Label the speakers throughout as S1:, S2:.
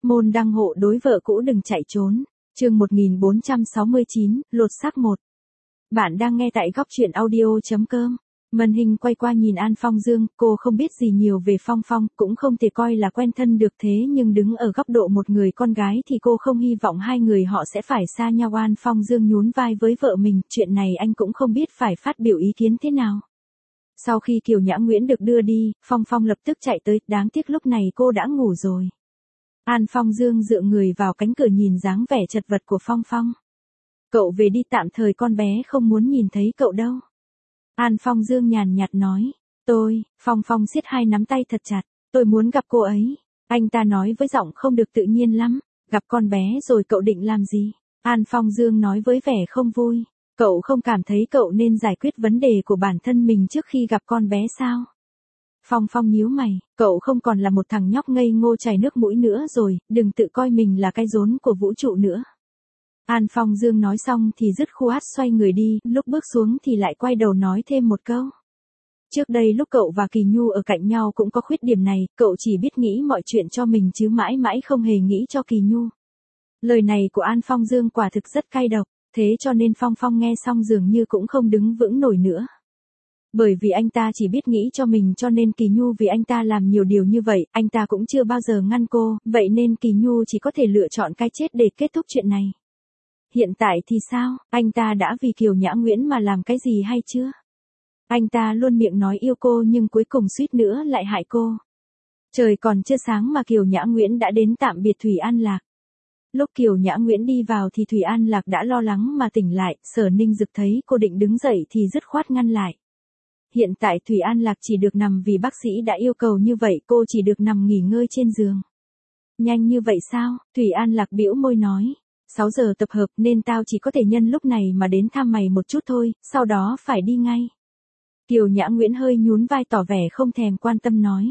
S1: Môn đăng hộ đối vợ cũ đừng chạy trốn. Chương 1469, lột xác 1. Bạn đang nghe tại góc truyện audio.com. Màn hình quay qua nhìn An Phong Dương, cô không biết gì nhiều về Phong Phong, cũng không thể coi là quen thân được, thế nhưng đứng ở góc độ một người con gái thì cô không hy vọng hai người họ sẽ phải xa nhau. An Phong Dương nhún vai với vợ mình, chuyện này anh cũng không biết phải phát biểu ý kiến thế nào. Sau khi Kiều Nhã Nguyễn được đưa đi, Phong Phong lập tức chạy tới, đáng tiếc lúc này cô đã ngủ rồi. An Phong Dương dựa người vào cánh cửa nhìn dáng vẻ chật vật của Phong Phong. Cậu về đi, tạm thời con bé không muốn nhìn thấy cậu đâu. An Phong Dương nhàn nhạt nói. Phong Phong siết hai nắm tay thật chặt. Tôi muốn gặp cô ấy. Anh ta nói với giọng không được tự nhiên lắm. Gặp con bé rồi cậu định làm gì? An Phong Dương nói với vẻ không vui. Cậu không cảm thấy cậu nên giải quyết vấn đề của bản thân mình trước khi gặp con bé sao? Phong Phong nhíu mày, cậu không còn là một thằng nhóc ngây ngô chảy nước mũi nữa rồi, đừng tự coi mình là cái rốn của vũ trụ nữa. An Phong Dương nói xong thì dứt khoát xoay người đi, lúc bước xuống thì lại quay đầu nói thêm một câu. Trước đây lúc cậu và Kỳ Nhu ở cạnh nhau cũng có khuyết điểm này, cậu chỉ biết nghĩ mọi chuyện cho mình chứ mãi mãi không hề nghĩ cho Kỳ Nhu. Lời này của An Phong Dương quả thực rất cay độc, thế cho nên Phong Phong nghe xong dường như cũng không đứng vững nổi nữa. Bởi vì anh ta chỉ biết nghĩ cho mình cho nên Kỳ Nhu vì anh ta làm nhiều điều như vậy, anh ta cũng chưa bao giờ ngăn cô, vậy nên Kỳ Nhu chỉ có thể lựa chọn cái chết để kết thúc chuyện này. Hiện tại thì sao, anh ta đã vì Kiều Nhã Nguyễn mà làm cái gì hay chưa? Anh ta luôn miệng nói yêu cô nhưng cuối cùng suýt nữa lại hại cô. Trời còn chưa sáng mà Kiều Nhã Nguyễn đã đến tạm biệt Thủy An Lạc. Lúc Kiều Nhã Nguyễn đi vào thì Thủy An Lạc đã lo lắng mà tỉnh lại, Sở Ninh Dực thấy cô định đứng dậy thì dứt khoát ngăn lại. Hiện tại Thủy An Lạc chỉ được nằm vì bác sĩ đã yêu cầu như vậy, cô chỉ được nằm nghỉ ngơi trên giường. Nhanh như vậy sao? Thủy An Lạc bĩu môi nói. 6 giờ tập hợp nên tao chỉ có thể nhân lúc này mà đến thăm mày một chút thôi, sau đó phải đi ngay. Kiều Nhã Nguyễn hơi nhún vai tỏ vẻ không thèm quan tâm nói.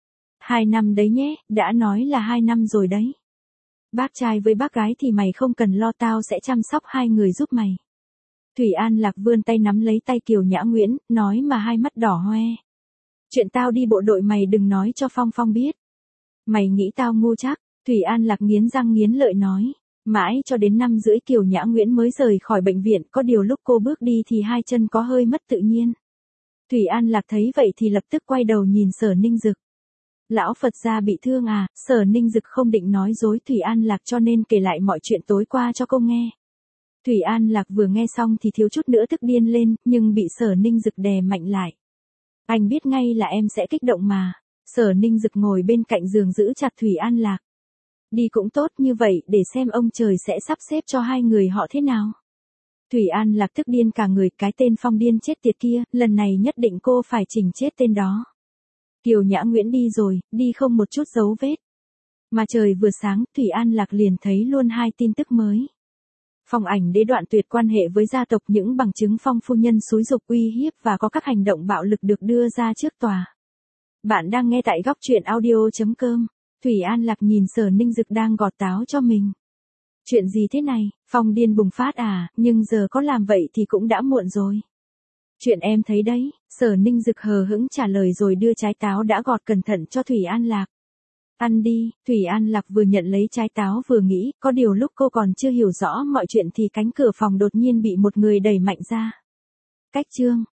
S1: 2 năm đấy nhé, đã nói là 2 năm rồi đấy. Bác trai với bác gái thì mày không cần lo, tao sẽ chăm sóc hai người giúp mày. Thủy An Lạc vươn tay nắm lấy tay Kiều Nhã Nguyễn, nói mà hai mắt đỏ hoe. Chuyện tao đi bộ đội mày đừng nói cho Phong Phong biết. Mày nghĩ tao ngu chắc? Thủy An Lạc nghiến răng nghiến lợi nói. Mãi cho đến 5 rưỡi Kiều Nhã Nguyễn mới rời khỏi bệnh viện, có điều lúc cô bước đi thì hai chân có hơi mất tự nhiên. Thủy An Lạc thấy vậy thì lập tức quay đầu nhìn Sở Ninh Dực. Lão Phật gia bị thương à? Sở Ninh Dực không định nói dối Thủy An Lạc cho nên kể lại mọi chuyện tối qua cho cô nghe. Thủy An Lạc vừa nghe xong thì thiếu chút nữa tức điên lên, nhưng bị Sở Ninh Dực đè mạnh lại. Anh biết ngay là em sẽ kích động mà. Sở Ninh Dực ngồi bên cạnh giường giữ chặt Thủy An Lạc. Đi cũng tốt như vậy để xem ông trời sẽ sắp xếp cho hai người họ thế nào. Thủy An Lạc tức điên cả người, cái tên Phong điên chết tiệt kia, lần này nhất định cô phải chỉnh chết tên đó. Kiều Nhã Nguyễn đi rồi, đi không một chút dấu vết. Mà trời vừa sáng, Thủy An Lạc liền thấy luôn 2 tin tức mới. Phong Ảnh Đế đoạn tuyệt quan hệ với gia tộc, những bằng chứng Phong phu nhân xúi giục uy hiếp và có các hành động bạo lực được đưa ra trước tòa. Bạn đang nghe tại góc truyện audio.com. Thủy An Lạc nhìn Sở Ninh Dực đang gọt táo cho mình. Chuyện gì thế này, Phong điên bùng phát à, nhưng giờ có làm vậy thì cũng đã muộn rồi. Chuyện em thấy đấy, Sở Ninh Dực hờ hững trả lời rồi đưa trái táo đã gọt cẩn thận cho Thủy An Lạc. Ăn đi, Thủy An Lạc vừa nhận lấy trái táo vừa nghĩ, có điều lúc cô còn chưa hiểu rõ mọi chuyện thì cánh cửa phòng đột nhiên bị một người đẩy mạnh ra. Cách chương.